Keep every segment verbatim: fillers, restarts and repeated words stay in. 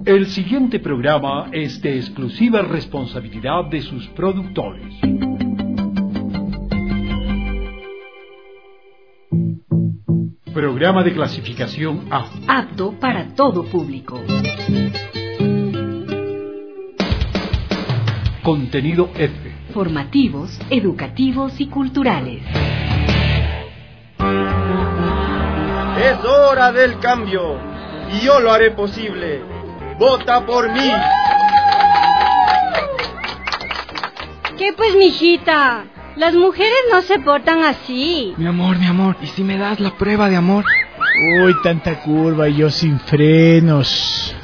El siguiente programa es de exclusiva responsabilidad de sus productores. Programa de clasificación A. Apto para todo público. Contenido F. Formativos, educativos y culturales. Es hora del cambio y yo lo haré posible. ¡Vota por mí! ¿Qué pues, mijita? Las mujeres no se portan así. Mi amor, mi amor, ¿y si me das la prueba de amor? Uy, tanta curva y yo sin frenos.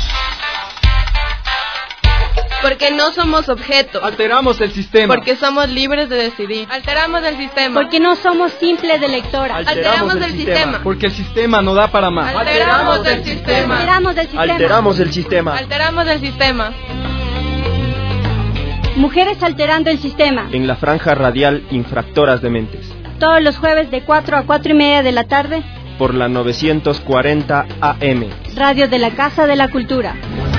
Porque no somos objetos. Alteramos el sistema. Porque somos libres de decidir. Alteramos el sistema. Porque no somos simples de lectora. Alteramos, Alteramos el, el sistema. sistema. Porque el sistema no da para más. Alteramos, Alteramos el sistema. Alteramos el sistema. Alteramos el sistema. Alteramos el sistema. Mujeres alterando el sistema. En la franja radial Infractoras de Mentes. Todos los jueves de cuatro a cuatro y media de la tarde. Por la novecientos cuarenta A M. Radio de la Casa de la Cultura.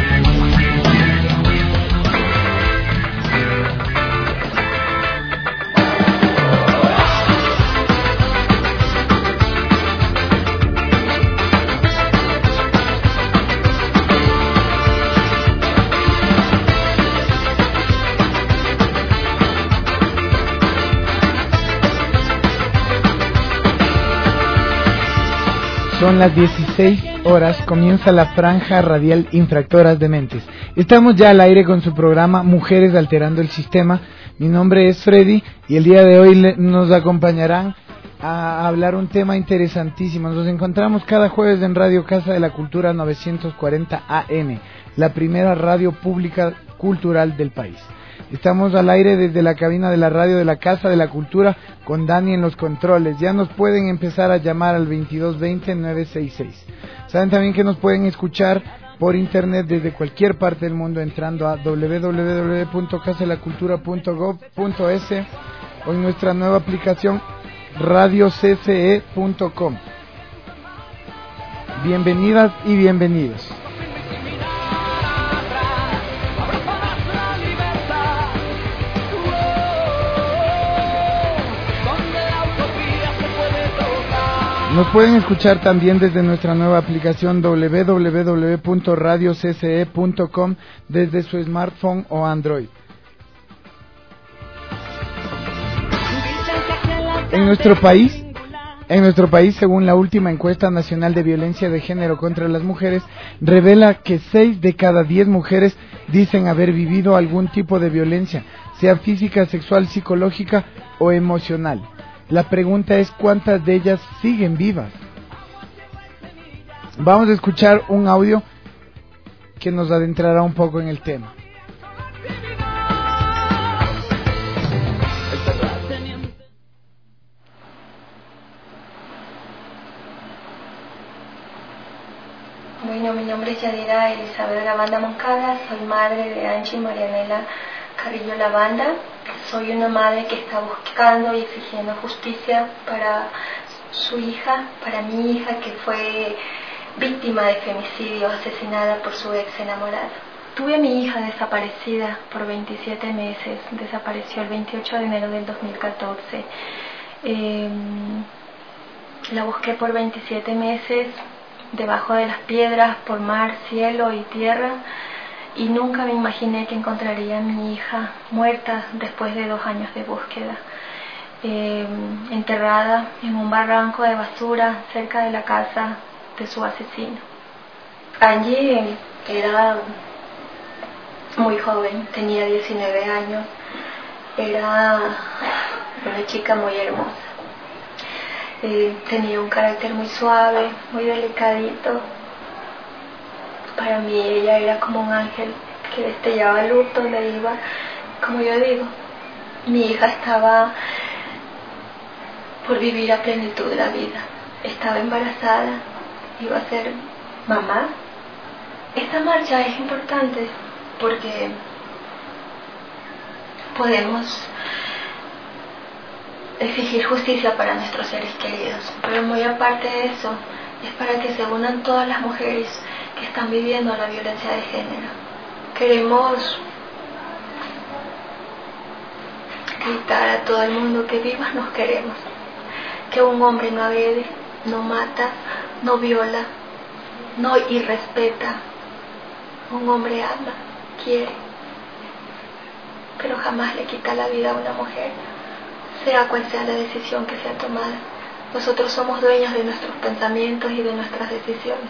Son las dieciséis horas, comienza la franja radial Infractoras de Mentes. Estamos ya al aire con su programa Mujeres Alterando el Sistema. Mi nombre es Freddy y el día de hoy le, nos acompañarán a hablar un tema interesantísimo. Nos encontramos cada jueves en Radio Casa de la Cultura novecientos cuarenta A M, la primera radio pública cultural del país. Estamos al aire desde la cabina de la radio de la Casa de la Cultura con Dani en los controles. Ya nos pueden empezar a llamar al veintidós veinte nueve sesenta y seis. Saben también que nos pueden escuchar por internet desde cualquier parte del mundo entrando a doble u doble u doble u punto casa de la cultura punto gob punto es o en nuestra nueva aplicación radio c c e punto com. Bienvenidas y bienvenidos. Nos pueden escuchar también desde nuestra nueva aplicación doble u doble u doble u punto radio c c e punto com desde su smartphone o Android. En nuestro país, en nuestro país, según la última encuesta nacional de violencia de género contra las mujeres, revela que seis de cada diez mujeres dicen haber vivido algún tipo de violencia, sea física, sexual, psicológica o emocional. La pregunta es ¿cuántas de ellas siguen vivas? Vamos a escuchar un audio que nos adentrará un poco en el tema. Bueno, mi nombre es Yadira Elizabeth Lavanda Moncada, soy madre de Angie Marianela Carrillo Lavanda. Soy una madre que está buscando y exigiendo justicia para su hija, para mi hija que fue víctima de femicidio, asesinada por su ex enamorado. Tuve a mi hija desaparecida por veintisiete meses, desapareció el veintiocho de enero del dos mil catorce. Eh, la busqué por veintisiete meses, debajo de las piedras, por mar, cielo y tierra. Y nunca me imaginé que encontraría a mi hija muerta después de dos años de búsqueda, eh, enterrada en un barranco de basura cerca de la casa de su asesino. Angie era muy joven, tenía diecinueve años, era una chica muy hermosa, eh, tenía un carácter muy suave, muy delicadito. Para mí ella era como un ángel que destellaba luz donde iba. Como yo digo, mi hija estaba por vivir a plenitud la vida. Estaba embarazada, iba a ser mamá. Esta marcha es importante porque podemos exigir justicia para nuestros seres queridos, pero muy aparte de eso, es para que se unan todas las mujeres que que están viviendo la violencia de género. Queremos gritar a todo el mundo que vivas nos queremos, que un hombre no agrede, no mata, no viola, no irrespeta. Un hombre ama, quiere, pero jamás le quita la vida a una mujer, sea cual sea la decisión que sea tomada. Nosotros somos dueños de nuestros pensamientos y de nuestras decisiones.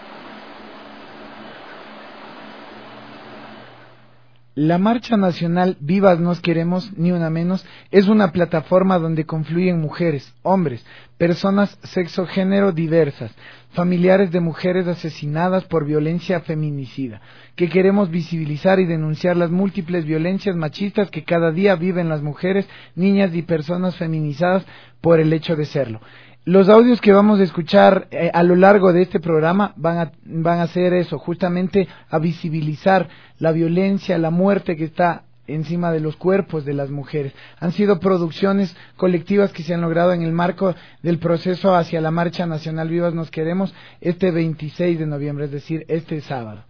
La Marcha Nacional Vivas Nos Queremos, Ni Una Menos, es una plataforma donde confluyen mujeres, hombres, personas sexo-género diversas, familiares de mujeres asesinadas por violencia feminicida, que queremos visibilizar y denunciar las múltiples violencias machistas que cada día viven las mujeres, niñas y personas feminizadas por el hecho de serlo. Los audios que vamos a escuchar eh, a lo largo de este programa van a, van a hacer eso, justamente a visibilizar la violencia, la muerte que está encima de los cuerpos de las mujeres. Han sido producciones colectivas que se han logrado en el marco del proceso hacia la Marcha Nacional Vivas Nos Queremos este veintiséis de noviembre, es decir, este sábado.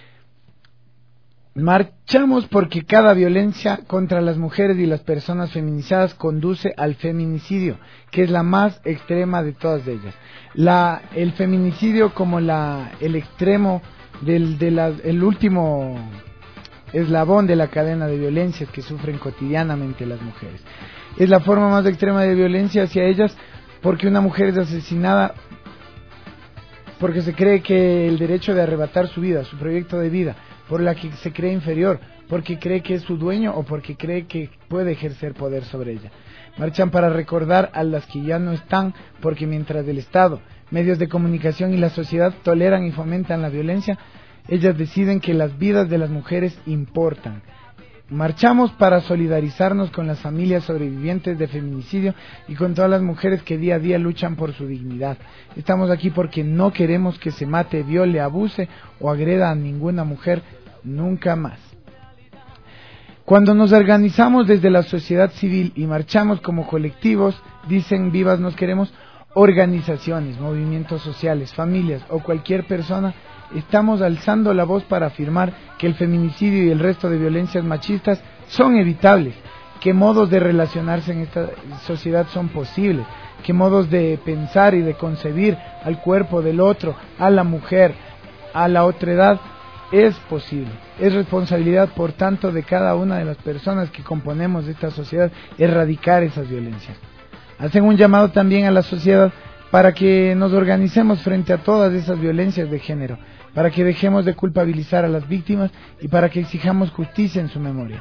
Marchamos porque cada violencia contra las mujeres y las personas feminizadas conduce al feminicidio, que es la más extrema de todas ellas. La, el feminicidio como la, el extremo del de la, el último eslabón de la cadena de violencias que sufren cotidianamente las mujeres. Es la forma más extrema de violencia hacia ellas porque una mujer es asesinada porque se cree que el derecho de arrebatar su vida, su proyecto de vida, por la que se cree inferior, porque cree que es su dueño o porque cree que puede ejercer poder sobre ella. Marchan para recordar a las que ya no están, porque mientras el Estado, medios de comunicación y la sociedad toleran y fomentan la violencia, ellas deciden que las vidas de las mujeres importan. Marchamos para solidarizarnos con las familias sobrevivientes de feminicidio y con todas las mujeres que día a día luchan por su dignidad. Estamos aquí porque no queremos que se mate, viole, abuse o agreda a ninguna mujer nunca más. Cuando nos organizamos desde la sociedad civil y marchamos como colectivos, dicen Vivas Nos Queremos, organizaciones, movimientos sociales, familias o cualquier persona, estamos alzando la voz para afirmar que el feminicidio y el resto de violencias machistas son evitables, que modos de relacionarse en esta sociedad son posibles, que modos de pensar y de concebir al cuerpo del otro, a la mujer, a la otredad, es posible. Es responsabilidad, por tanto, de cada una de las personas que componemos esta sociedad erradicar esas violencias. Hacen un llamado también a la sociedad para que nos organicemos frente a todas esas violencias de género, para que dejemos de culpabilizar a las víctimas y para que exijamos justicia en su memoria.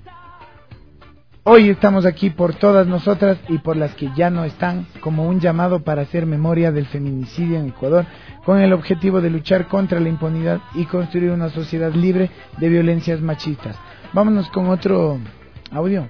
Hoy estamos aquí por todas nosotras y por las que ya no están, como un llamado para hacer memoria del feminicidio en Ecuador, con el objetivo de luchar contra la impunidad y construir una sociedad libre de violencias machistas. Vámonos con otro audio.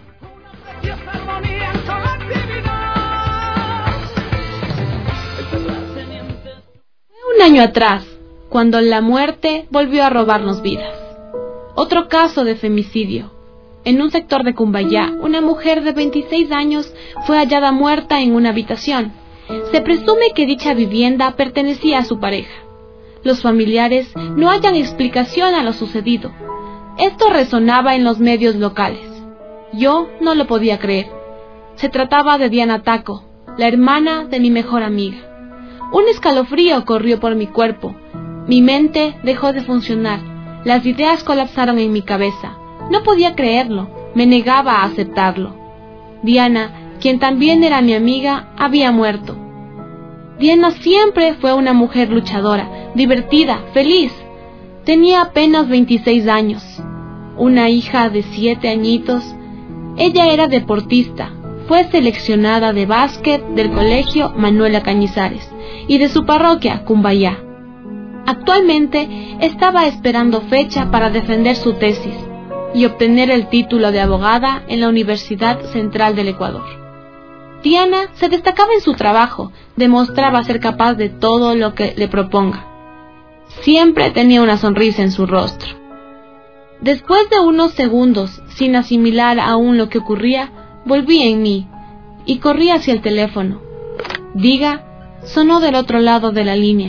Un año atrás, cuando la muerte volvió a robarnos vidas. Otro caso de femicidio. En un sector de Cumbayá, una mujer de veintiséis años fue hallada muerta en una habitación. Se presume que dicha vivienda pertenecía a su pareja. Los familiares no hallan explicación a lo sucedido. Esto resonaba en los medios locales. Yo no lo podía creer. Se trataba de Diana Taco, la hermana de mi mejor amiga. Un escalofrío corrió por mi cuerpo. Mi mente dejó de funcionar. Las ideas colapsaron en mi cabeza. No podía creerlo. Me negaba a aceptarlo. Diana, quien también era mi amiga, había muerto. Diana siempre fue una mujer luchadora, divertida, feliz. Tenía apenas veintiséis años. Una hija de siete añitos. Ella era deportista. Fue seleccionada de básquet del colegio Manuela Cañizares y de su parroquia, Cumbayá. Actualmente estaba esperando fecha para defender su tesis y obtener el título de abogada en la Universidad Central del Ecuador. Diana se destacaba en su trabajo, demostraba ser capaz de todo lo que le proponga. Siempre tenía una sonrisa en su rostro. Después de unos segundos, sin asimilar aún lo que ocurría, volví en mí y corrí hacia el teléfono. Diga sonó del otro lado de la línea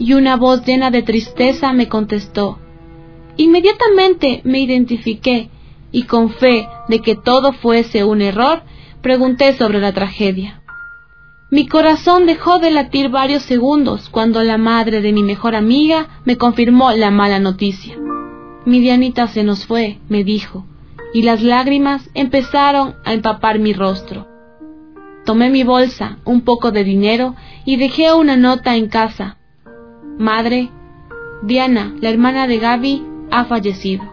y una voz llena de tristeza me contestó. Inmediatamente me identifiqué y con fe de que todo fuese un error, pregunté sobre la tragedia. Mi corazón dejó de latir varios segundos cuando la madre de mi mejor amiga me confirmó la mala noticia. Mi Dianita se nos fue, me dijo, y las lágrimas empezaron a empapar mi rostro. Tomé mi bolsa, un poco de dinero y dejé una nota en casa. Madre, Diana, la hermana de Gaby, ha fallecido.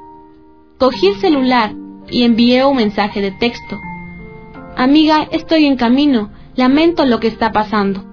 Cogí el celular y envié un mensaje de texto. Amiga, estoy en camino, lamento lo que está pasando.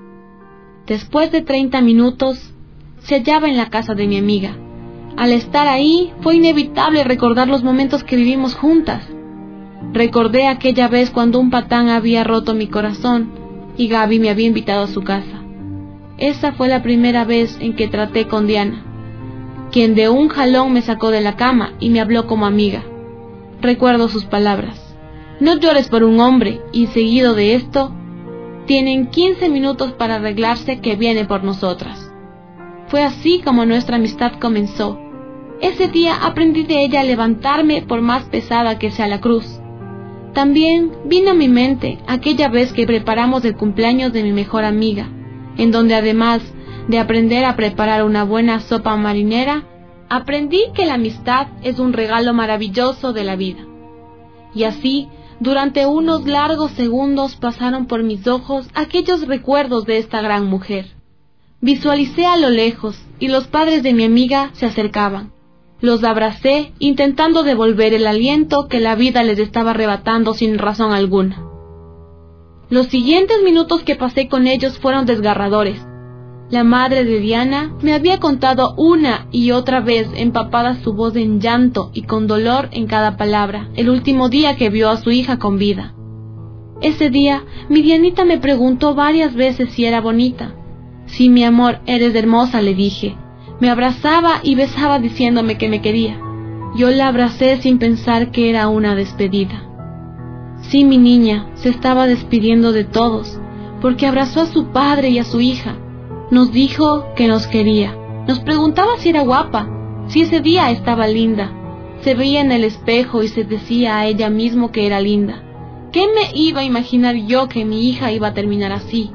Después de treinta minutos, se hallaba en la casa de mi amiga. Al estar ahí, fue inevitable recordar los momentos que vivimos juntas. Recordé aquella vez cuando un patán había roto mi corazón y Gaby me había invitado a su casa. Esa fue la primera vez en que traté con Diana, quien de un jalón me sacó de la cama y me habló como amiga. Recuerdo sus palabras. No llores por un hombre, y seguido de esto, tienen quince minutos para arreglarse que viene por nosotras. Fue así como nuestra amistad comenzó. Ese día aprendí de ella a levantarme por más pesada que sea la cruz. También vino a mi mente aquella vez que preparamos el cumpleaños de mi mejor amiga, en donde además de aprender a preparar una buena sopa marinera, aprendí que la amistad es un regalo maravilloso de la vida. Y así, durante unos largos segundos pasaron por mis ojos aquellos recuerdos de esta gran mujer. Visualicé a lo lejos y los padres de mi amiga se acercaban. Los abracé intentando devolver el aliento que la vida les estaba arrebatando sin razón alguna. Los siguientes minutos que pasé con ellos fueron desgarradores. La madre de Diana me había contado una y otra vez, empapada su voz en llanto y con dolor en cada palabra, el último día que vio a su hija con vida. Ese día, mi Dianita me preguntó varias veces si era bonita. Sí, mi amor, eres hermosa, le dije. Me abrazaba y besaba diciéndome que me quería. Yo la abracé sin pensar que era una despedida. Sí, mi niña, se estaba despidiendo de todos, porque abrazó a su padre y a su hija. Nos dijo que nos quería. Nos preguntaba si era guapa, si ese día estaba linda. Se veía en el espejo y se decía a ella mismo que era linda. ¿Qué me iba a imaginar yo que mi hija iba a terminar así?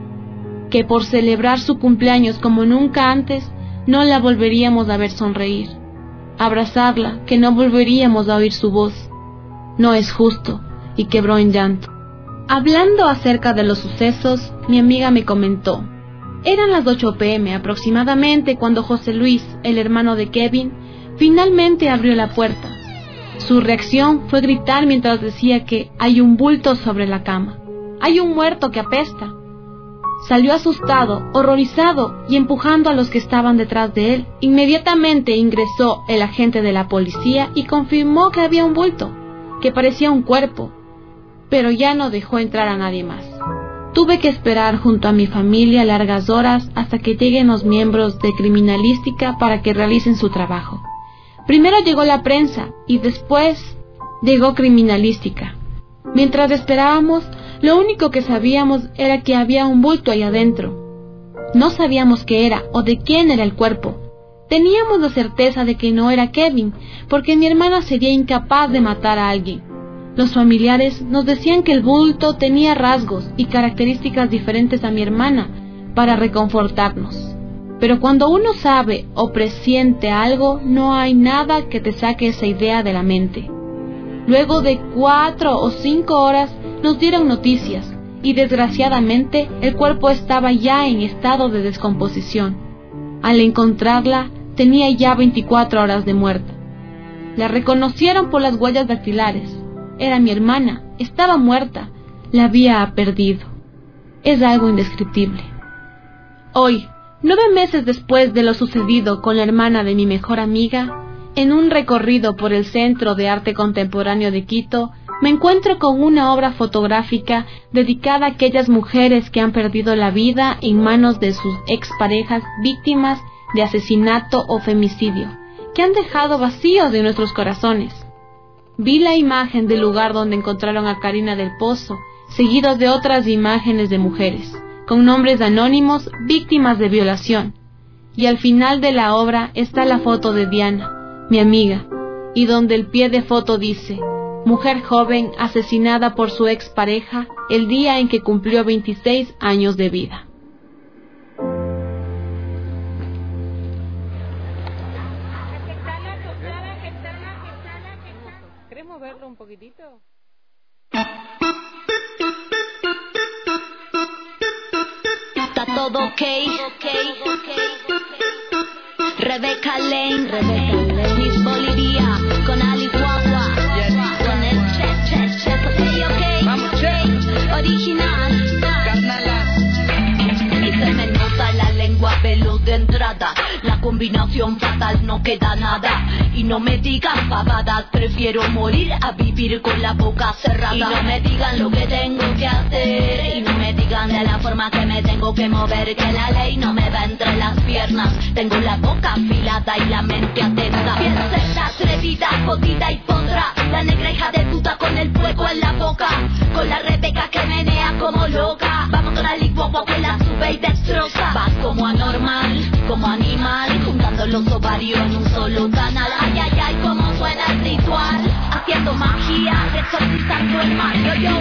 Que por celebrar su cumpleaños como nunca antes, no la volveríamos a ver sonreír. Abrazarla, que no volveríamos a oír su voz. No es justo, y quebró en llanto. Hablando acerca de los sucesos, mi amiga me comentó. Eran las ocho pe eme aproximadamente cuando José Luis, el hermano de Kevin, finalmente abrió la puerta. Su reacción fue gritar mientras decía que hay un bulto sobre la cama. Hay un muerto que apesta. Salió asustado, horrorizado y empujando a los que estaban detrás de él. Inmediatamente ingresó el agente de la policía y confirmó que había un bulto, que parecía un cuerpo, pero ya no dejó entrar a nadie más. Tuve que esperar junto a mi familia largas horas hasta que lleguen los miembros de criminalística para que realicen su trabajo. Primero llegó la prensa y después llegó criminalística. Mientras esperábamos, lo único que sabíamos era que había un bulto ahí adentro. No sabíamos qué era o de quién era el cuerpo. Teníamos la certeza de que no era Kevin, porque mi hermana sería incapaz de matar a alguien. Los familiares nos decían que el bulto tenía rasgos y características diferentes a mi hermana para reconfortarnos. Pero cuando uno sabe o presiente algo, no hay nada que te saque esa idea de la mente. Luego de cuatro o cinco horas nos dieron noticias y desgraciadamente el cuerpo estaba ya en estado de descomposición. Al encontrarla tenía ya veinticuatro horas de muerta. La reconocieron por las huellas dactilares. Era mi hermana, estaba muerta, la había perdido. Es algo indescriptible. Hoy, nueve meses después de lo sucedido con la hermana de mi mejor amiga, en un recorrido por el Centro de Arte Contemporáneo de Quito, me encuentro con una obra fotográfica dedicada a aquellas mujeres que han perdido la vida en manos de sus exparejas víctimas de asesinato o femicidio, que han dejado vacíos de nuestros corazones. Vi la imagen del lugar donde encontraron a Karina del Pozo, seguido de otras imágenes de mujeres, con nombres anónimos, víctimas de violación. Y al final de la obra está la foto de Diana, mi amiga, y donde el pie de foto dice: mujer joven asesinada por su expareja el día en que cumplió veintiséis años de vida. ¿Querés moverlo un poquitito? Está todo ok, Rebecca Lane, Rebecca Lane, Miss Bolivia, con Alice Guagua, con el che, che, che, ok, ok, vamos, che, original, carnalas, y se me nota la lengua veloz de entrada, la combinación fatal no queda nada, y no me digan pavadas, prefiero morir a vivir con la boca cerrada, y no me digan lo que tengo que hacer, y no me digan de la forma que me tengo que mover, que la ley no me va entre las piernas, tengo la boca afilada y la mente atenta, bien cerda, atrevida, jodida y podrá, la negra hija de puta con el fuego en la boca, con la Rebeca que menea como loca, vamos con la licuagua que la sube y destroza, va como anormal, como animal, juntando los ovarios en un solo canal, ay ay ay como suena el ritual, haciendo magia, exorcizando el mal, yo yo,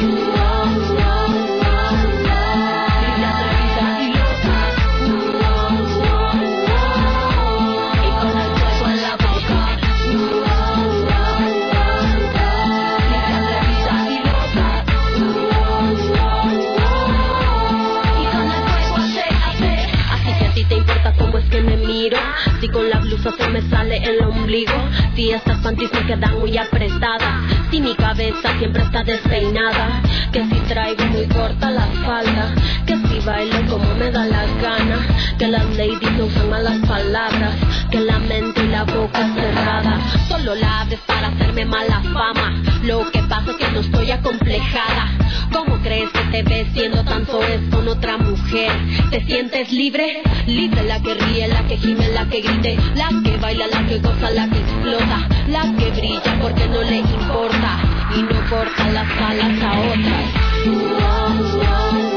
que me miro, si con la blusa se me sale el ombligo, si estas panties me quedan muy apretadas, si mi cabeza siempre está despeinada, que si traigo muy corta la falda, que si bailo como me da la gana, que las ladies no usan malas palabras, que la mente y la boca cerrada, solo la abres para hacerme mala fama, lo que pasa es que no estoy acomplejada. ¿Cómo crees que te ves siendo tanto es con otra mujer? ¿Te sientes libre? Libre la que ríe, la que gime, la que grite, la que baila, la que goza, la que explota, la que brilla porque no le importa y no corta las alas a otras.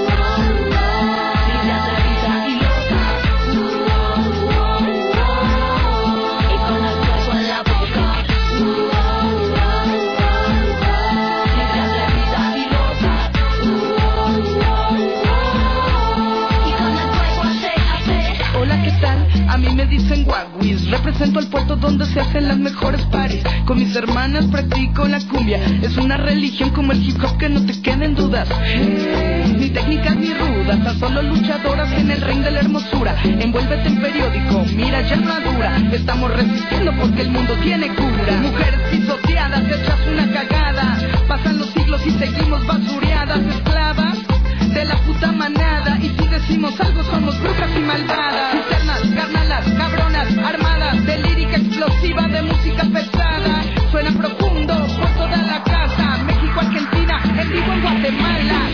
A mí me dicen guaguis, represento el puerto donde se hacen las mejores paris. Con mis hermanas practico la cumbia, es una religión como el hip hop que no te queden dudas. Ni técnicas ni rudas, tan solo luchadoras en el reino de la hermosura. Envuélvete en periódico, mira ya madura, estamos resistiendo porque el mundo tiene cura. Mujeres pisoteadas, hechas una cagada, pasan los siglos y seguimos basureadas, esclavas de la puta manada, y si decimos algo somos brujas y malvadas, internas, carnalas, cabronas, armadas, de lírica explosiva, de música pesada, suena profundo por toda la casa, México, Argentina, en vivo en Guatemala.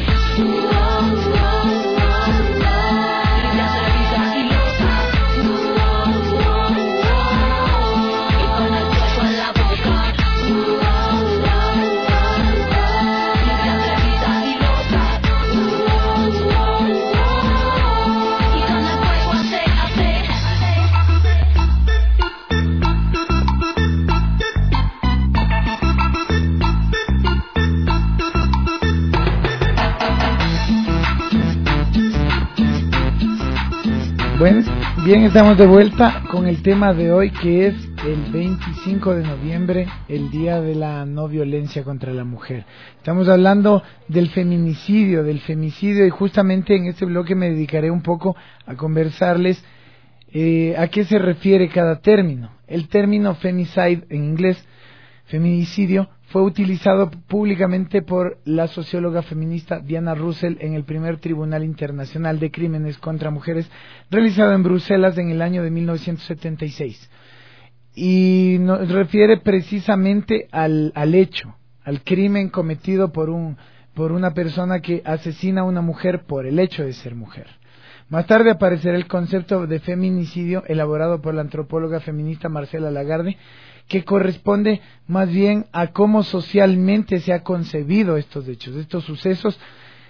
Bueno, bien, estamos de vuelta con el tema de hoy, que es el veinticinco de noviembre, el Día de la No Violencia contra la Mujer. Estamos hablando del feminicidio, del femicidio, y justamente en este bloque me dedicaré un poco a conversarles eh, a qué se refiere cada término. El término femicide en inglés, feminicidio, fue utilizado públicamente por la socióloga feminista Diana Russell en el primer Tribunal Internacional de Crímenes contra Mujeres realizado en Bruselas en el año de mil novecientos setenta y seis. Y nos refiere precisamente al, al hecho, al crimen cometido por, un, por una persona que asesina a una mujer por el hecho de ser mujer. Más tarde aparecerá el concepto de feminicidio elaborado por la antropóloga feminista Marcela Lagarde, que corresponde más bien a cómo socialmente se ha concebido estos hechos, estos sucesos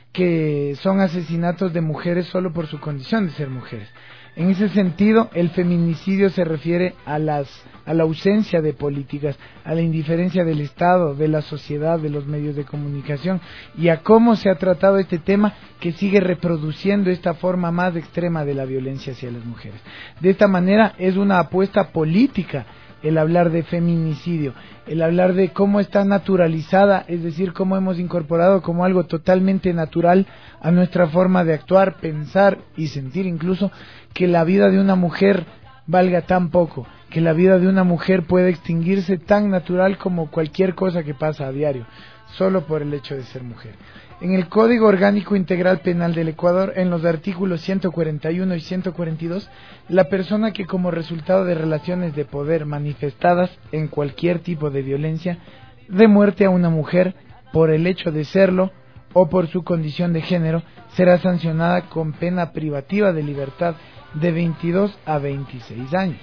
que son asesinatos de mujeres solo por su condición de ser mujeres. En ese sentido, el feminicidio se refiere a las a la ausencia de políticas, a la indiferencia del Estado, de la sociedad, de los medios de comunicación y a cómo se ha tratado este tema que sigue reproduciendo esta forma más extrema de la violencia hacia las mujeres. De esta manera es una apuesta política el hablar de feminicidio, el hablar de cómo está naturalizada, es decir, cómo hemos incorporado como algo totalmente natural a nuestra forma de actuar, pensar y sentir incluso que la vida de una mujer valga tan poco, que la vida de una mujer puede extinguirse tan natural como cualquier cosa que pasa a diario, solo por el hecho de ser mujer. En el Código Orgánico Integral Penal del Ecuador, en los artículos ciento cuarenta y uno y ciento cuarenta y dos, la persona que como resultado de relaciones de poder manifestadas en cualquier tipo de violencia, dé muerte a una mujer por el hecho de serlo o por su condición de género, será sancionada con pena privativa de libertad de veintidós a veintiséis años.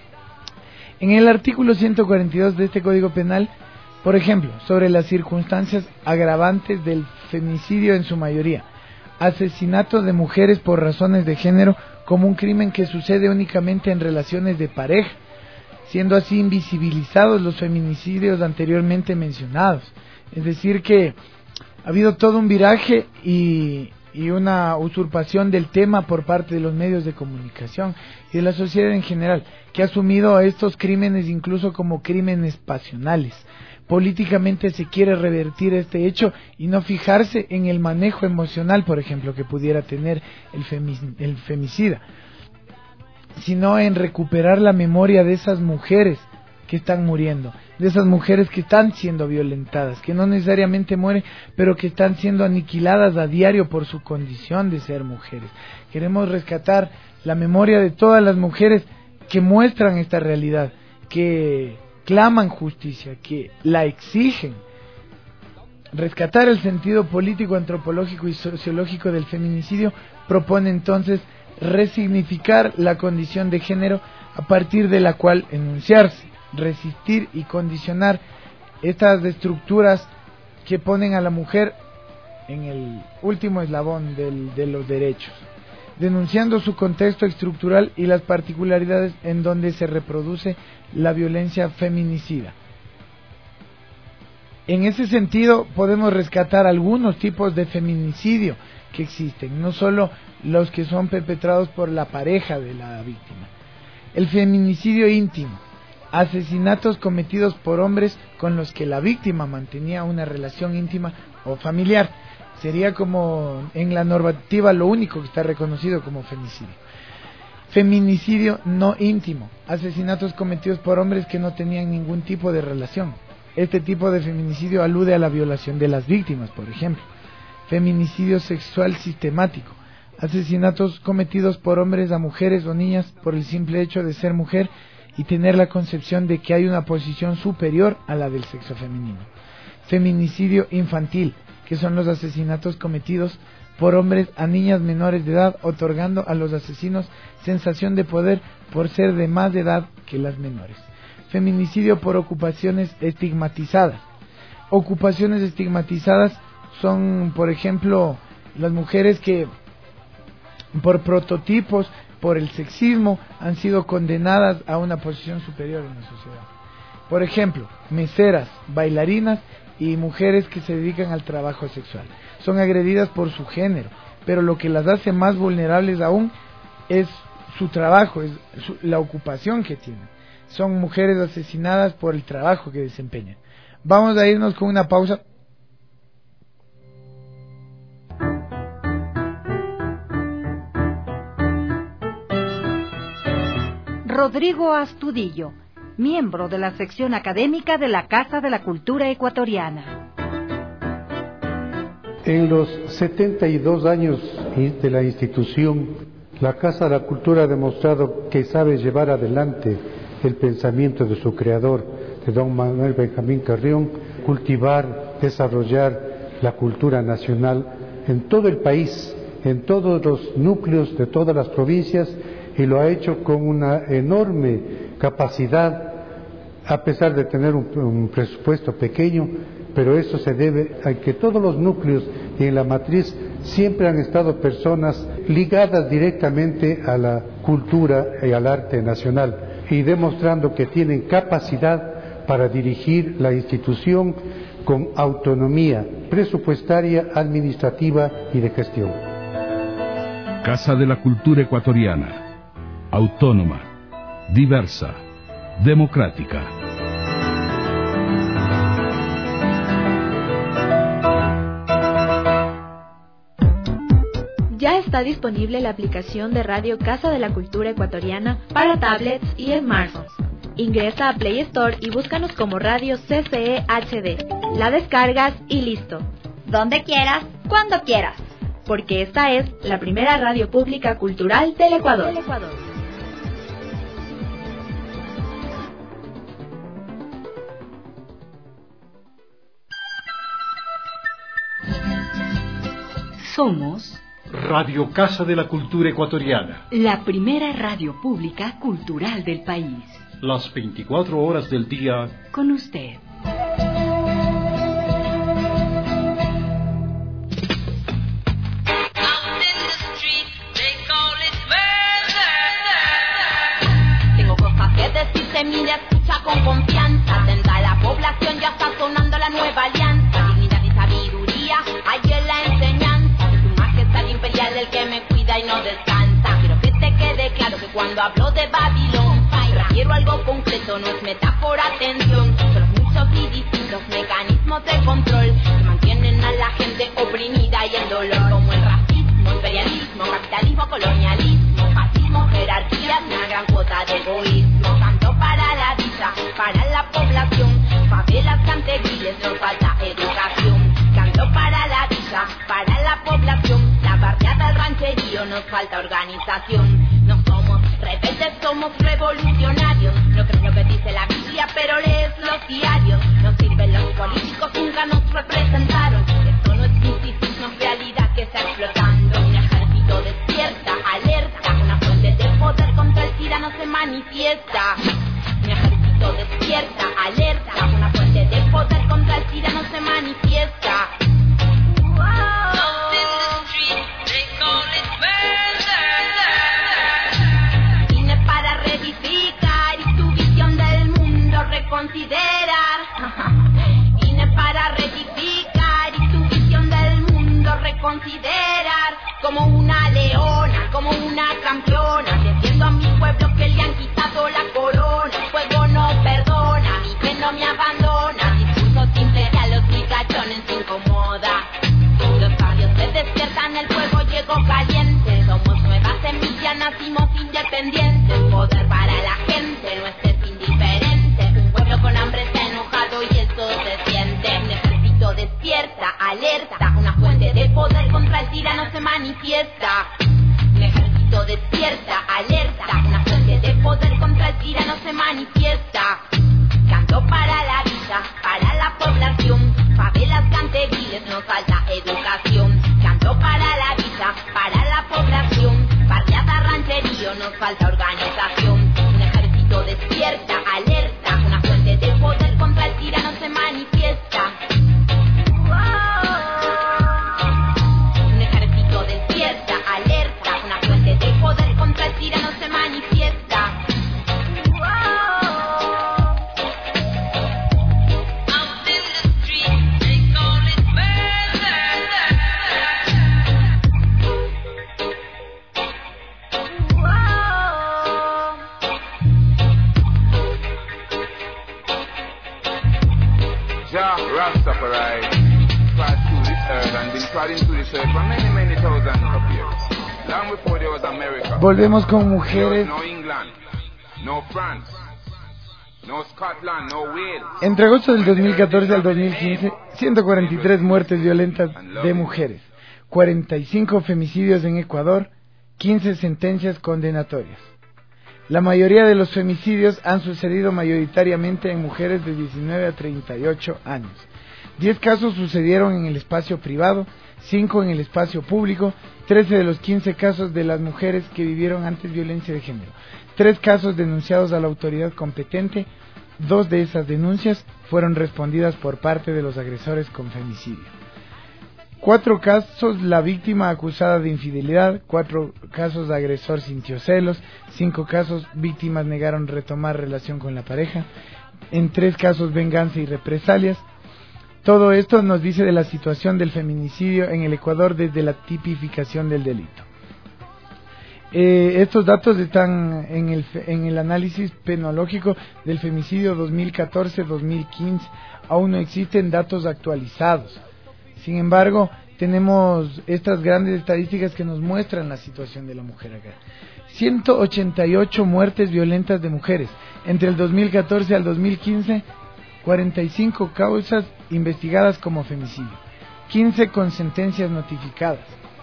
En el artículo ciento cuarenta y dos de este Código Penal, por ejemplo, sobre las circunstancias agravantes del femicidio en su mayoría, asesinato de mujeres por razones de género como un crimen que sucede únicamente en relaciones de pareja, siendo así invisibilizados los feminicidios anteriormente mencionados. Es decir que ha habido todo un viraje y, y una usurpación del tema por parte de los medios de comunicación y de la sociedad en general, que ha asumido estos crímenes incluso como crímenes pasionales. Políticamente se quiere revertir este hecho y no fijarse en el manejo emocional, por ejemplo, que pudiera tener el, femi- el femicida, sino en recuperar la memoria de esas mujeres que están muriendo, de esas mujeres que están siendo violentadas, que no necesariamente mueren, pero que están siendo aniquiladas a diario por su condición de ser mujeres. Queremos rescatar la memoria de todas las mujeres que muestran esta realidad, que claman justicia, que la exigen. Rescatar el sentido político, antropológico y sociológico del feminicidio propone entonces resignificar la condición de género a partir de la cual enunciarse, resistir y condicionar estas estructuras que ponen a la mujer en el último eslabón del, de los derechos, denunciando su contexto estructural y las particularidades en donde se reproduce la violencia feminicida. En ese sentido podemos rescatar algunos tipos de feminicidio que existen, no solo los que son perpetrados por la pareja de la víctima. El feminicidio íntimo, asesinatos cometidos por hombres con los que la víctima mantenía una relación íntima o familiar, sería como en la normativa lo único que está reconocido como femicidio. Feminicidio no íntimo, asesinatos cometidos por hombres que no tenían ningún tipo de relación. Este tipo de feminicidio alude a la violación de las víctimas, por ejemplo. Feminicidio sexual sistemático, asesinatos cometidos por hombres a mujeres o niñas por el simple hecho de ser mujer y tener la concepción de que hay una posición superior a la del sexo femenino. Feminicidio infantil, que son los asesinatos cometidos por hombres a niñas menores de edad, otorgando a los asesinos sensación de poder por ser de más edad que las menores. Feminicidio por ocupaciones estigmatizadas. Ocupaciones estigmatizadas son, por ejemplo, las mujeres que por prototipos, por el sexismo, han sido condenadas a una posición superior en la sociedad. Por ejemplo, meseras, bailarinas y mujeres que se dedican al trabajo sexual. Son agredidas por su género, pero lo que las hace más vulnerables aún es su trabajo, es su, la ocupación que tienen. Son mujeres asesinadas por el trabajo que desempeñan. Vamos a irnos con una pausa. Rodrigo Astudillo, miembro de la sección académica de la Casa de la Cultura Ecuatoriana. En los setenta y dos años de la institución, la Casa de la Cultura ha demostrado que sabe llevar adelante el pensamiento de su creador, de don Manuel Benjamín Carrión, cultivar, desarrollar la cultura nacional en todo el país, en todos los núcleos de todas las provincias, y lo ha hecho con una enorme capacidad, a pesar de tener un, un presupuesto pequeño, pero eso se debe a que todos los núcleos y en la matriz siempre han estado personas ligadas directamente a la cultura y al arte nacional y demostrando que tienen capacidad para dirigir la institución con autonomía presupuestaria, administrativa y de gestión. Casa de la Cultura Ecuatoriana, autónoma, diversa, democrática. Ya está disponible la aplicación de radio Casa de la Cultura Ecuatoriana para tablets y smartphones. Ingresa a Play Store y búscanos como Radio C C E H D. La descargas y listo. Donde quieras, cuando quieras. Porque esta es la primera radio pública cultural del Ecuador. Del Ecuador. Somos Radio Casa de la Cultura Ecuatoriana, la primera radio pública cultural del país. Las veinticuatro horas del día con usted. Tengo cosas que decirte, mira, escucha con confianza. Atenta a la población, ya está sonando la nueva alianza. Dignidad y sabiduría, hay en la enseñanza de su majestad imperial, el que me cuida y no descansa. Quiero que te quede claro que cuando hablo de Babilón refiero algo concreto, no es metáfora, atención. Son los muchos y distintos mecanismos de control que mantienen a la gente oprimida y en dolor, como el racismo, imperialismo, capitalismo, colonialismo, fascismo, jerarquías, una gran cuota de egoísmo. Tanto para la dicha, para la población, favelas, cantequiles, nos falta educación. Canto para la dicha, para la población, la barriada, el rancherío, nos falta organización. No somos rebeldes, somos revolucionarios. No crees lo que dice la Biblia, pero lees los diarios. Nos sirven los políticos, nunca nos representaron. Esto no es misticismo, es realidad que está explotando. Un ejército despierta, alerta, una fuente de poder contra el tirano se manifiesta. Un ejército despierta, alerta, una fuente de poder contra el tirano se manifiesta. Considerar, vine para rectificar y tu visión del mundo reconsiderar. Como una leona, como una campeona, defiendo a mi pueblo que le han quitado la corona. El fuego no perdona, mi fe no me abandona. Discurso simple que a los picachones incomoda. Los sabios se despiertan, el fuego llegó caliente. Somos nuevas semillas, nacimos independientes. Poder para la gente, no estés indiferente. Con hambre está enojado y eso se siente. Un ejército despierta, alerta, una fuente de poder contra el tirano se manifiesta. Un ejército despierta, alerta, una fuente de poder contra el tirano se manifiesta. Canto para la vida, para la población, favelas, cantequiles, nos falta educación. Canto para la vida, para la población, barriada, rancherío, nos falta organización. Un ejército despierta, alerta, una fuente de poder contra el tirano se manifiesta. Un ejército despierta, alerta, una fuente de poder contra el tirano se manifiesta. Jah Rastafari trod through this earth and been trod into this earth for many, many thousands of years. Long before there was America. Volvemos con mujeres. No England, no France, no Scotland, no Wales. Entre agosto del dos mil catorce al dos mil quince, ciento cuarenta y tres muertes violentas de mujeres, cuarenta y cinco femicidios en Ecuador, quince sentencias condenatorias. La mayoría de los femicidios han sucedido mayoritariamente en mujeres de diecinueve a treinta y ocho años. diez casos sucedieron en el espacio privado, cinco en el espacio público, trece de los quince casos de las mujeres que vivieron antes violencia de género, tres casos denunciados a la autoridad competente, dos de esas denuncias fueron respondidas por parte de los agresores con femicidio. cuatro casos la víctima acusada de infidelidad, cuatro casos agresor sintió celos, cinco casos víctimas negaron retomar relación con la pareja, en tres casos venganza y represalias. Todo esto nos dice de la situación del feminicidio en el Ecuador desde la tipificación del delito. Eh, estos datos están en el, en el análisis penológico del femicidio dos mil catorce dos mil quince. Aún no existen datos actualizados. Sin embargo, tenemos estas grandes estadísticas que nos muestran la situación de la mujer acá. ciento ochenta y ocho muertes violentas de mujeres. Entre el dos mil catorce al dos mil quince, cuarenta y cinco causas investigadas como femicidio. quince con sentencias notificadas.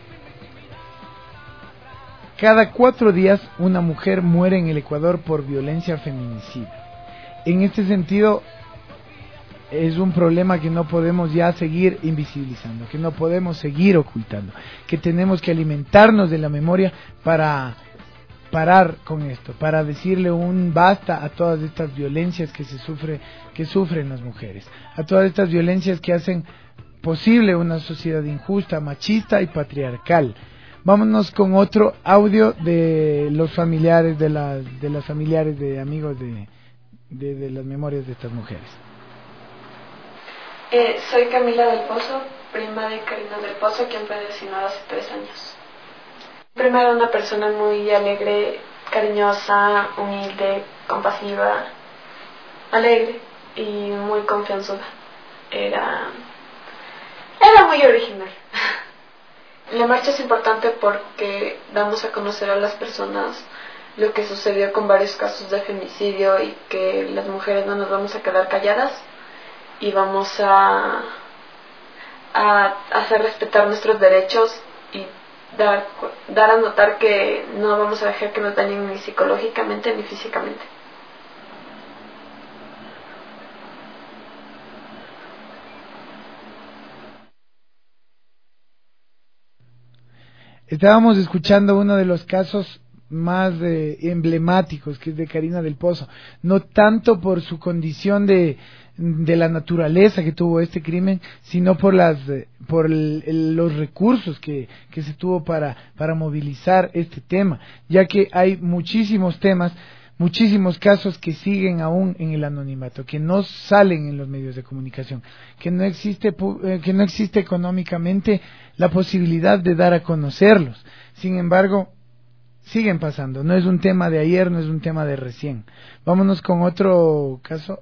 Cada cuatro días una mujer muere en el Ecuador por violencia feminicida. En este sentido, es un problema que no podemos ya seguir invisibilizando, que no podemos seguir ocultando, que tenemos que alimentarnos de la memoria para parar con esto, para decirle un basta a todas estas violencias que se sufre, que sufren las mujeres, a todas estas violencias que hacen posible una sociedad injusta, machista y patriarcal. Vámonos con otro audio de los familiares, de las, de las familiares, de amigos de, de, de las memorias de estas mujeres. Eh, soy Camila del Pozo, prima de Karina del Pozo, quien fue asesinada hace tres años. Primero, una persona muy alegre, cariñosa, humilde, compasiva, alegre y muy confianzuda. Era, era muy original. La marcha es importante porque damos a conocer a las personas lo que sucedió con varios casos de femicidio y que las mujeres no nos vamos a quedar calladas y vamos a, a hacer respetar nuestros derechos y dar, dar a notar que no vamos a dejar que nos dañen ni psicológicamente ni físicamente. Estábamos escuchando uno de los casos más eh, emblemáticos, que es de Karina del Pozo, no tanto por su condición de, de la naturaleza que tuvo este crimen, sino por las eh, por el, el, los recursos que, que se tuvo para, para movilizar este tema, ya que hay muchísimos temas, muchísimos casos que siguen aún en el anonimato, que no salen en los medios de comunicación, que no existe eh, que no existe económicamente la posibilidad de dar a conocerlos. Sin embargo, siguen pasando. No es un tema de ayer, no es un tema de recién. Vámonos con otro caso.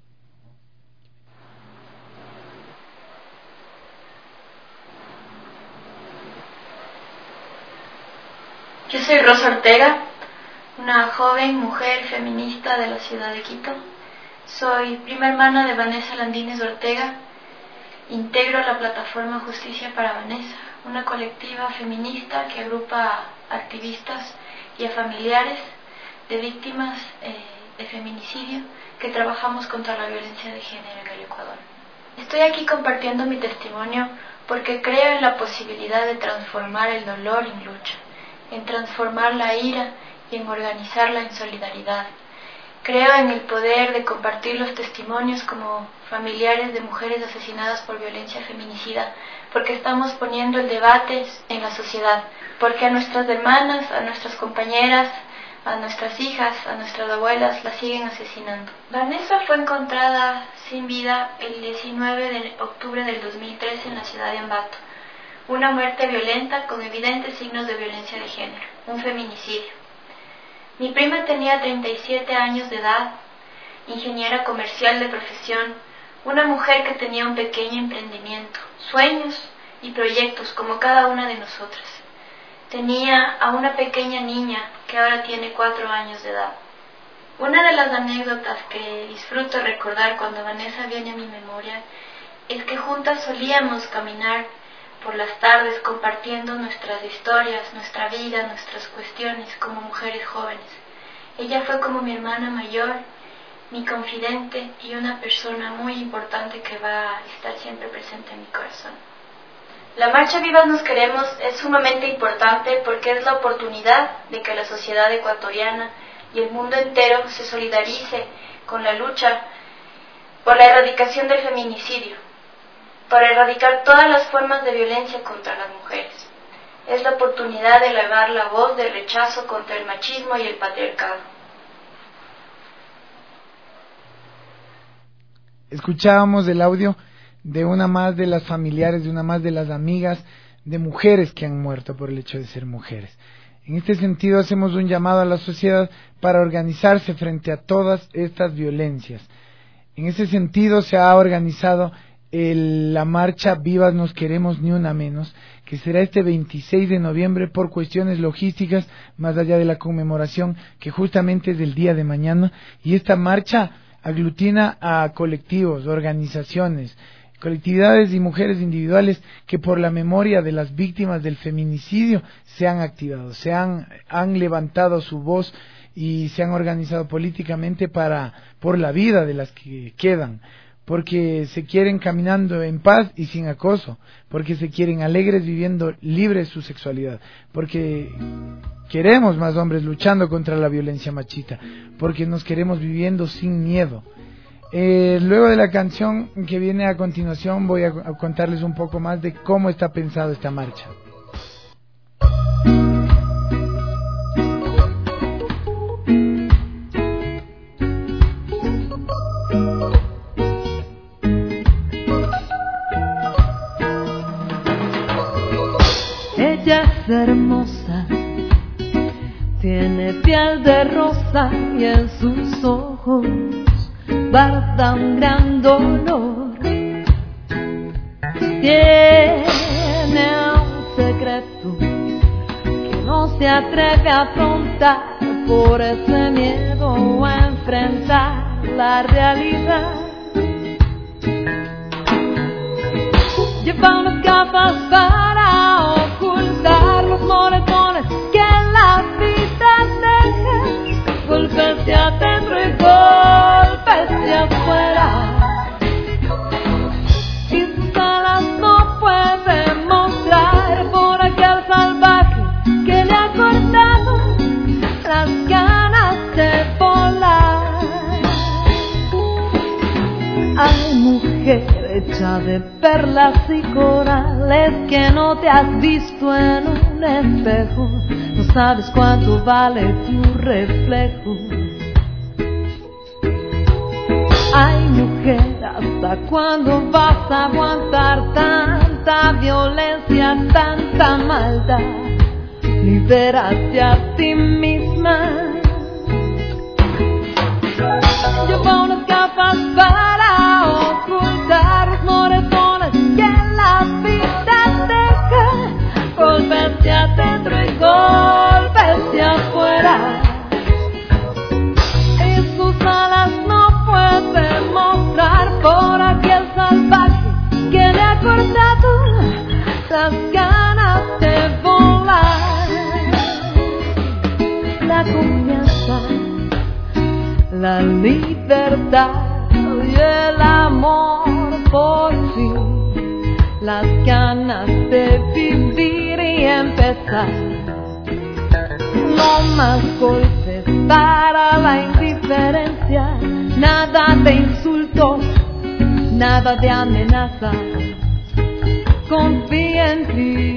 Yo soy Rosa Ortega, una joven mujer feminista de la ciudad de Quito. Soy prima hermana de Vanessa Landines Ortega. Integro la plataforma Justicia para Vanessa, una colectiva feminista que agrupa a activistas y a familiares de víctimas eh, de feminicidio que trabajamos contra la violencia de género en el Ecuador. Estoy aquí compartiendo mi testimonio porque creo en la posibilidad de transformar el dolor en lucha, en transformar la ira y en organizarla en solidaridad. Creo en el poder de compartir los testimonios como familiares de mujeres asesinadas por violencia feminicida, porque estamos poniendo el debate en la sociedad, porque a nuestras hermanas, a nuestras compañeras, a nuestras hijas, a nuestras abuelas las siguen asesinando. Vanessa fue encontrada sin vida el diecinueve de octubre del dos mil trece en la ciudad de Ambato. Una muerte violenta con evidentes signos de violencia de género, un feminicidio. Mi prima tenía treinta y siete años de edad, ingeniera comercial de profesión, una mujer que tenía un pequeño emprendimiento, sueños y proyectos como cada una de nosotras. Tenía a una pequeña niña que ahora tiene cuatro años de edad. Una de las anécdotas que disfruto recordar cuando Vanessa viene a mi memoria es que juntas solíamos caminar por las tardes compartiendo nuestras historias, nuestra vida, nuestras cuestiones como mujeres jóvenes. Ella fue como mi hermana mayor, mi confidente y una persona muy importante que va a estar siempre presente en mi corazón. La marcha Vivas Nos Queremos es sumamente importante porque es la oportunidad de que la sociedad ecuatoriana y el mundo entero se solidarice con la lucha por la erradicación del feminicidio. para erradicar todas las formas de violencia contra las mujeres. Es la oportunidad de elevar la voz de rechazo contra el machismo y el patriarcado. Escuchábamos el audio de una más de las familiares, de una más de las amigas de mujeres que han muerto por el hecho de ser mujeres. En este sentido hacemos un llamado a la sociedad para organizarse frente a todas estas violencias. En ese sentido se ha organizado el, la marcha Vivas Nos Queremos Ni Una Menos, que será este veintiséis de noviembre por cuestiones logísticas, más allá de la conmemoración que justamente es del día de mañana, y esta marcha aglutina a colectivos, organizaciones, colectividades y mujeres individuales que por la memoria de las víctimas del feminicidio se han activado, se han, han levantado su voz y se han organizado políticamente para por la vida de las que quedan, porque se quieren caminando en paz y sin acoso, porque se quieren alegres viviendo libres su sexualidad, porque queremos más hombres luchando contra la violencia machista, porque nos queremos viviendo sin miedo. Eh, luego de la canción que viene a continuación voy a, a contarles un poco más de cómo está pensado esta marcha. Ella es hermosa, tiene piel de rosa y en sus ojos guarda un gran dolor. Tiene un secreto que no se atreve a afrontar por ese miedo a enfrentar la realidad. Lleva unas gafas para ocultar los moretones que la vida deja, golpes hacia adentro y golpes hacia afuera, y sus alas no puede mostrar por aquel salvaje que le ha cortado las ganas de volar. Ay, mujer hecha de perlas y corales, que no te has visto en un espejo, no sabes cuánto vale tu reflejo. Ay, mujer, ¿hasta cuándo vas a aguantar tanta violencia, tanta maldad? Libérate a ti misma. Lleva unas gafas para ocultar los moretones que la vida deja, golpe hacia adentro y golpe hacia afuera, y sus alas no puede mostrar por aquel salvaje que le ha cortado las ganas de volar. La confianza, la libertad y el amor por fin, las ganas de vivir y empezar. No más golpes para la indiferencia, nada de insultos, nada de amenazas. Confía en ti.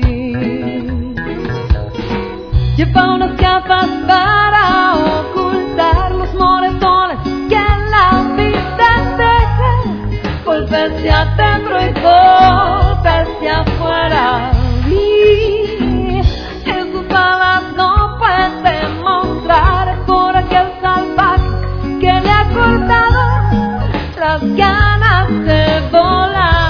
Lleva unas gafas para ocultar los moretones que la vida deja, golpe hacia adentro y golpe hacia afuera, y en sus alas no puede mostrar por aquel salvaje que le ha cortado las ganas de volar.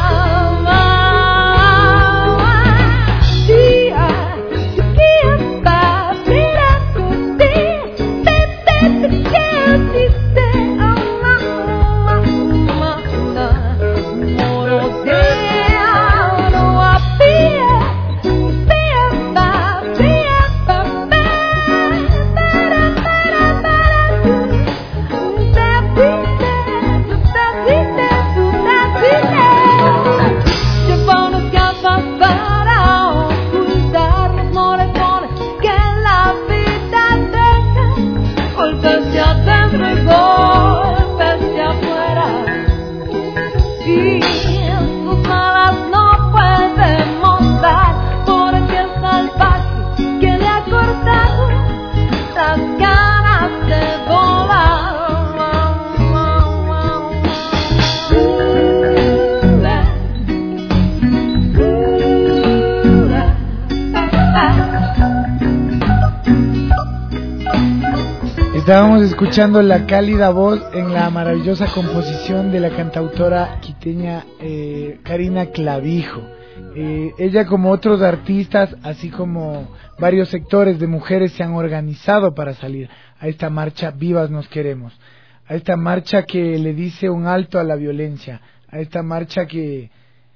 Y sus alas Estábamos escuchando la cálida voz en la maravillosa composición de la cantautora quiteña eh, Karina Clavijo. Eh, ella, como otros artistas, así como varios sectores de mujeres, se han organizado para salir a esta marcha Vivas Nos Queremos, a esta marcha que le dice un alto a la violencia, a esta marcha que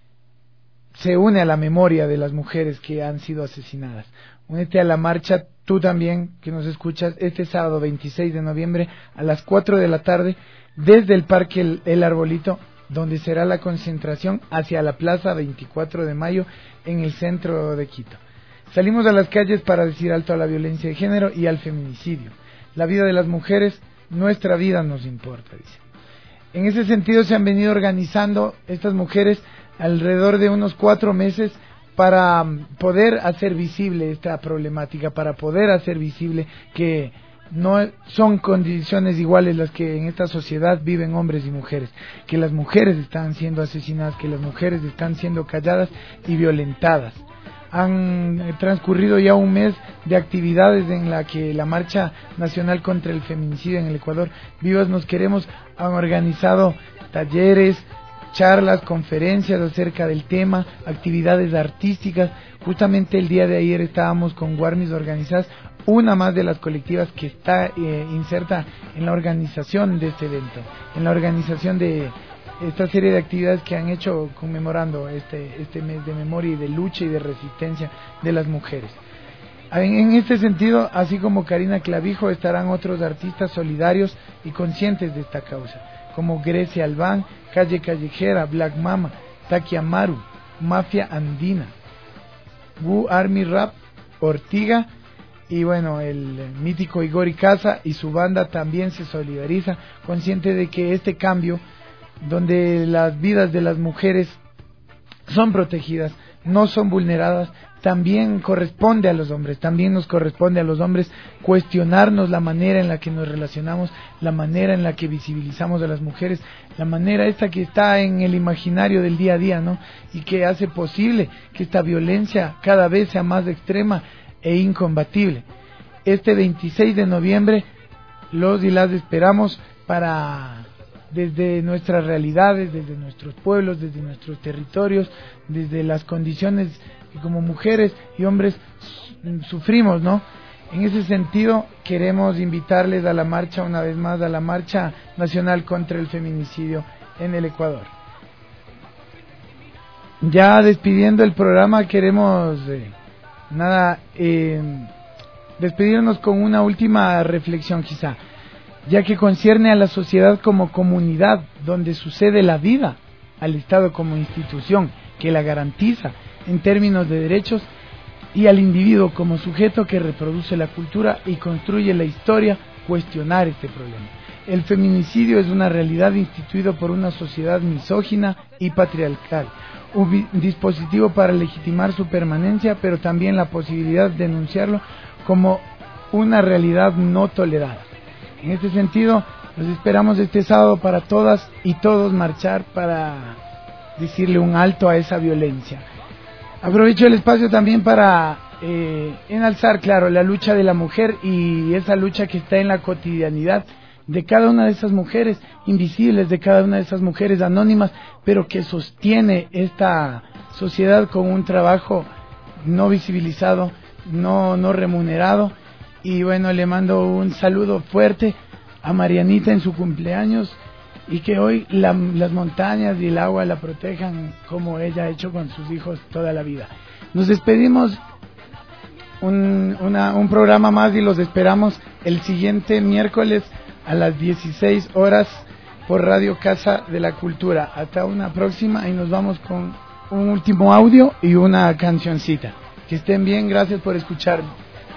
se une a la memoria de las mujeres que han sido asesinadas. Únete a la marcha tú también, que nos escuchas, este sábado veintiséis de noviembre a las cuatro de la tarde desde el Parque El, El Arbolito, donde será la concentración hacia la Plaza veinticuatro de mayo en el centro de Quito. Salimos a las calles para decir alto a la violencia de género y al feminicidio. La vida de las mujeres, nuestra vida nos importa, dice. En ese sentido se han venido organizando estas mujeres alrededor de unos cuatro meses para poder hacer visible esta problemática, para poder hacer visible que no son condiciones iguales las que en esta sociedad viven hombres y mujeres, que las mujeres están siendo asesinadas, que las mujeres están siendo calladas y violentadas. Han transcurrido ya un mes de actividades en la que la Marcha Nacional contra el Feminicidio en el Ecuador, Vivas Nos Queremos, han organizado talleres, charlas, conferencias acerca del tema, actividades artísticas. Justamente el día de ayer estábamos con Guarmis Organizadas, una más de las colectivas que está eh, inserta en la organización de este evento, en la organización de esta serie de actividades que han hecho conmemorando este, este mes de memoria y de lucha y de resistencia de las mujeres. En, en este sentido, así como Karina Clavijo, estarán otros artistas solidarios y conscientes de esta causa, como Grecia Albán, Calle Callejera, Black Mama, Taki Amaru, Mafia Andina, Wu Army Rap, Ortiga, y bueno, el mítico Igor Icaza y su banda también se solidariza, consciente de que este cambio, donde las vidas de las mujeres son protegidas, no son vulneradas, también corresponde a los hombres, también nos corresponde a los hombres cuestionarnos la manera en la que nos relacionamos, la manera en la que visibilizamos a las mujeres, la manera esta que está en el imaginario del día a día, ¿no? Y que hace posible que esta violencia cada vez sea más extrema e incombatible. Este veintiséis de noviembre los y las esperamos para, desde nuestras realidades, desde nuestros pueblos, desde nuestros territorios, desde las condiciones que como mujeres y hombres sufrimos, ¿no? En ese sentido queremos invitarles a la marcha, una vez más, a la Marcha Nacional contra el Feminicidio en el Ecuador. Ya despidiendo el programa, queremos eh, nada eh, despedirnos con una última reflexión quizá, ya que concierne a la sociedad como comunidad donde sucede la vida, al Estado como institución que la garantiza en términos de derechos, y al individuo como sujeto que reproduce la cultura y construye la historia, cuestionar este problema. El feminicidio es una realidad instituida por una sociedad misógina y patriarcal, un dispositivo para legitimar su permanencia, pero también la posibilidad de denunciarlo como una realidad no tolerada. En este sentido, los esperamos este sábado para todas y todos marchar para decirle un alto a esa violencia. Aprovecho el espacio también para eh, enalzar, claro, la lucha de la mujer y esa lucha que está en la cotidianidad de cada una de esas mujeres invisibles, de cada una de esas mujeres anónimas, pero que sostiene esta sociedad con un trabajo no visibilizado, no, no remunerado. Y bueno, le mando un saludo fuerte a Marianita en su cumpleaños, y que hoy la, las montañas y el agua la protejan como ella ha hecho con sus hijos toda la vida. Nos despedimos, un, una, un programa más, y los esperamos el siguiente miércoles a las dieciséis horas por Radio Casa de la Cultura. Hasta una próxima, y nos vamos con un último audio y una cancioncita. Que estén bien, gracias por escucharme.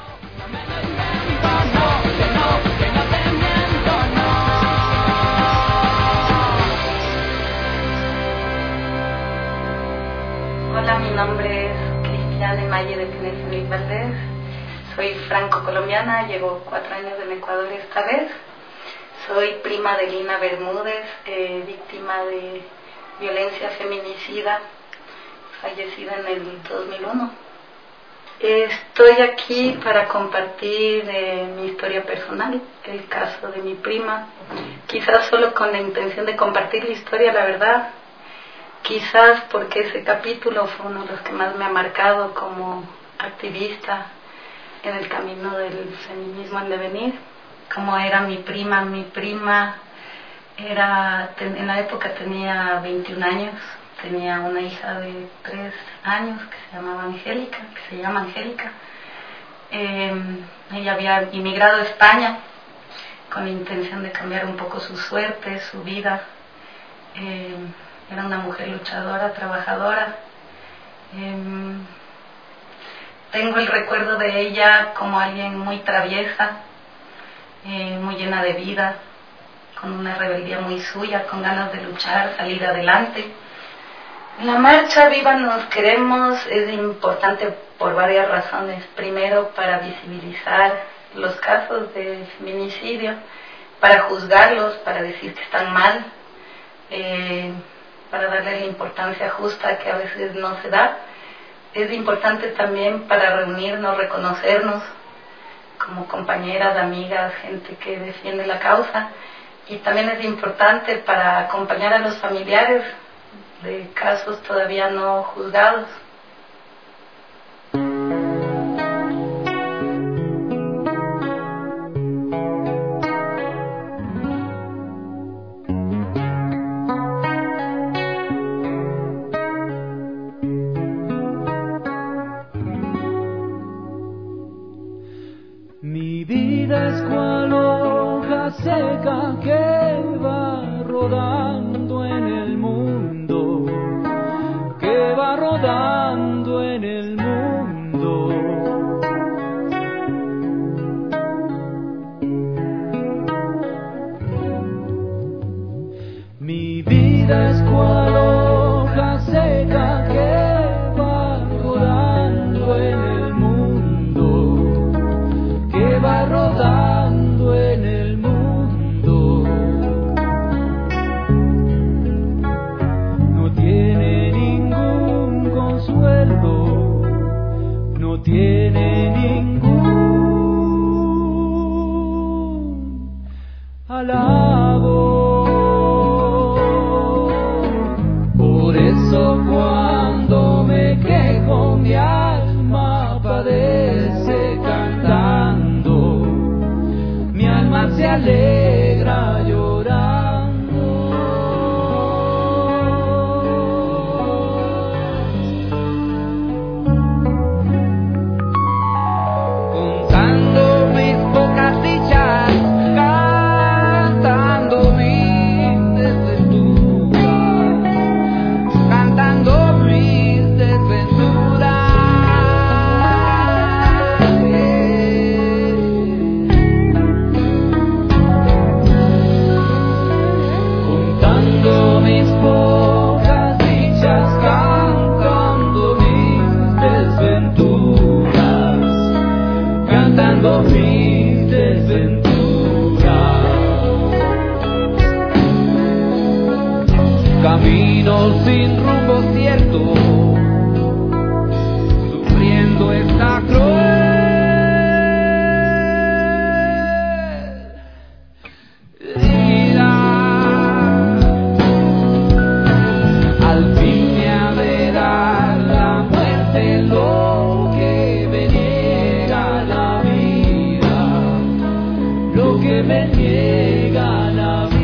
Hola, mi nombre es Cristiane Maye de Pérez Valdés. Soy franco-colombiana, llevo cuatro años en Ecuador esta vez. Soy prima de Lina Bermúdez, eh, víctima de violencia feminicida, fallecida en el dos mil uno. Estoy aquí para compartir eh, mi historia personal, el caso de mi prima, quizás solo con la intención de compartir la historia, la verdad, quizás porque ese capítulo fue uno de los que más me ha marcado como activista en el camino del feminismo en devenir. Como era mi prima, mi prima era, en la época tenía veintiún años, tenía una hija de tres años que se llamaba Angélica, que se llama Angélica. Eh, ella había inmigrado a España con la intención de cambiar un poco su suerte, su vida. Eh, era una mujer luchadora, trabajadora. Eh, tengo el recuerdo de ella como alguien muy traviesa, eh, muy llena de vida, con una rebeldía muy suya, con ganas de luchar, salir adelante. La marcha Viva Nos Queremos es importante por varias razones. Primero, para visibilizar los casos de feminicidio, para juzgarlos, para decir que están mal, eh, para darle la importancia justa que a veces no se da. Es importante también para reunirnos, reconocernos como compañeras, amigas, gente que defiende la causa. Y también es importante para acompañar a los familiares de casos todavía no juzgados. Mi vida es cual hoja seca que va rodando en el mundo, que va rodando en el mundo. Mi vida es cual hoja seca que va rodando en el mundo, que va rodando en el mundo. No tiene ningún consuelo, no tiene ningún alabo. Por eso cuando me quejo mi alma padece cantando, mi alma se alegra llorando. Contando mis pocas dichas, cantando mis desventuras, cantando mis desventuras. Contando mis pocas dichas, cantando mis desventuras, cantando mis desventuras. Camino sin rumbo cierto, sufriendo esta cruel vida. Al fin me ha de dar la muerte lo que me niega la vida, lo que me niega la vida.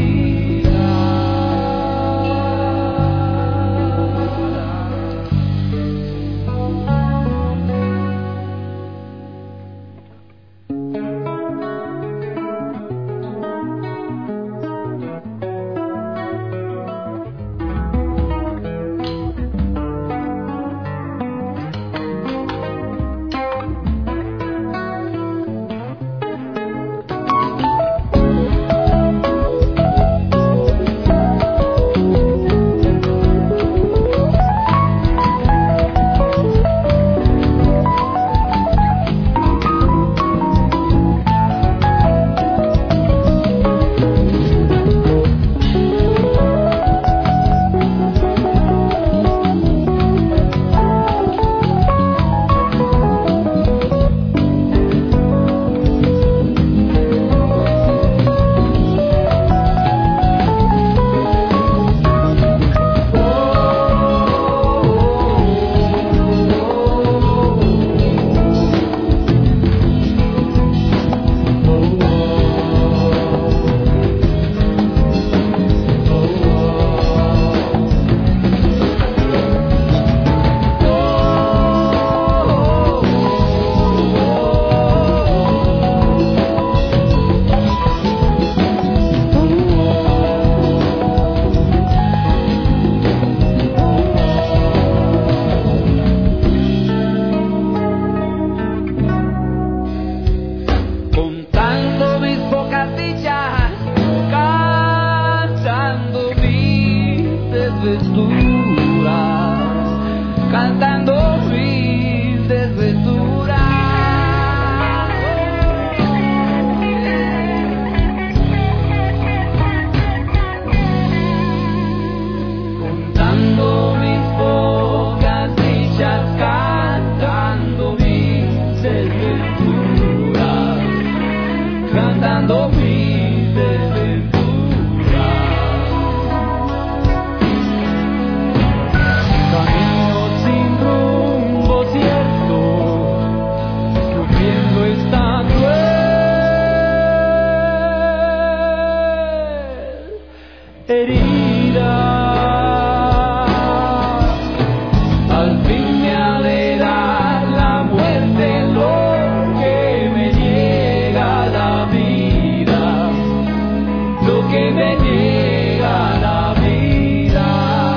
desventuras, cantando mis desventuras. Contando mis pocas dichas, cantando mis desventuras, cantando mis desventuras. Camino sin rumbo cierto, sufriendo esta cruel herida. Al fin me ha de dar la muerte lo que me niega la vida, lo que me niega la vida.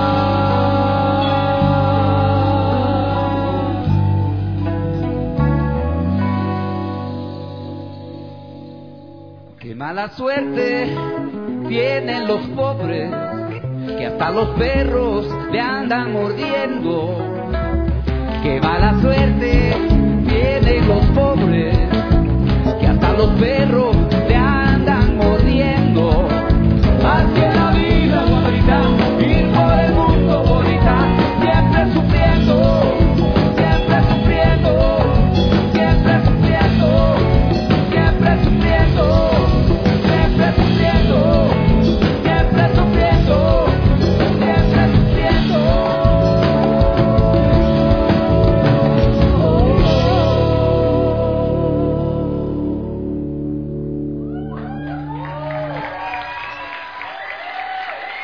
Qué mala suerte tienen los pobres, que hasta los perros le andan mordiendo. Qué mala suerte tienen los pobres, que hasta los perros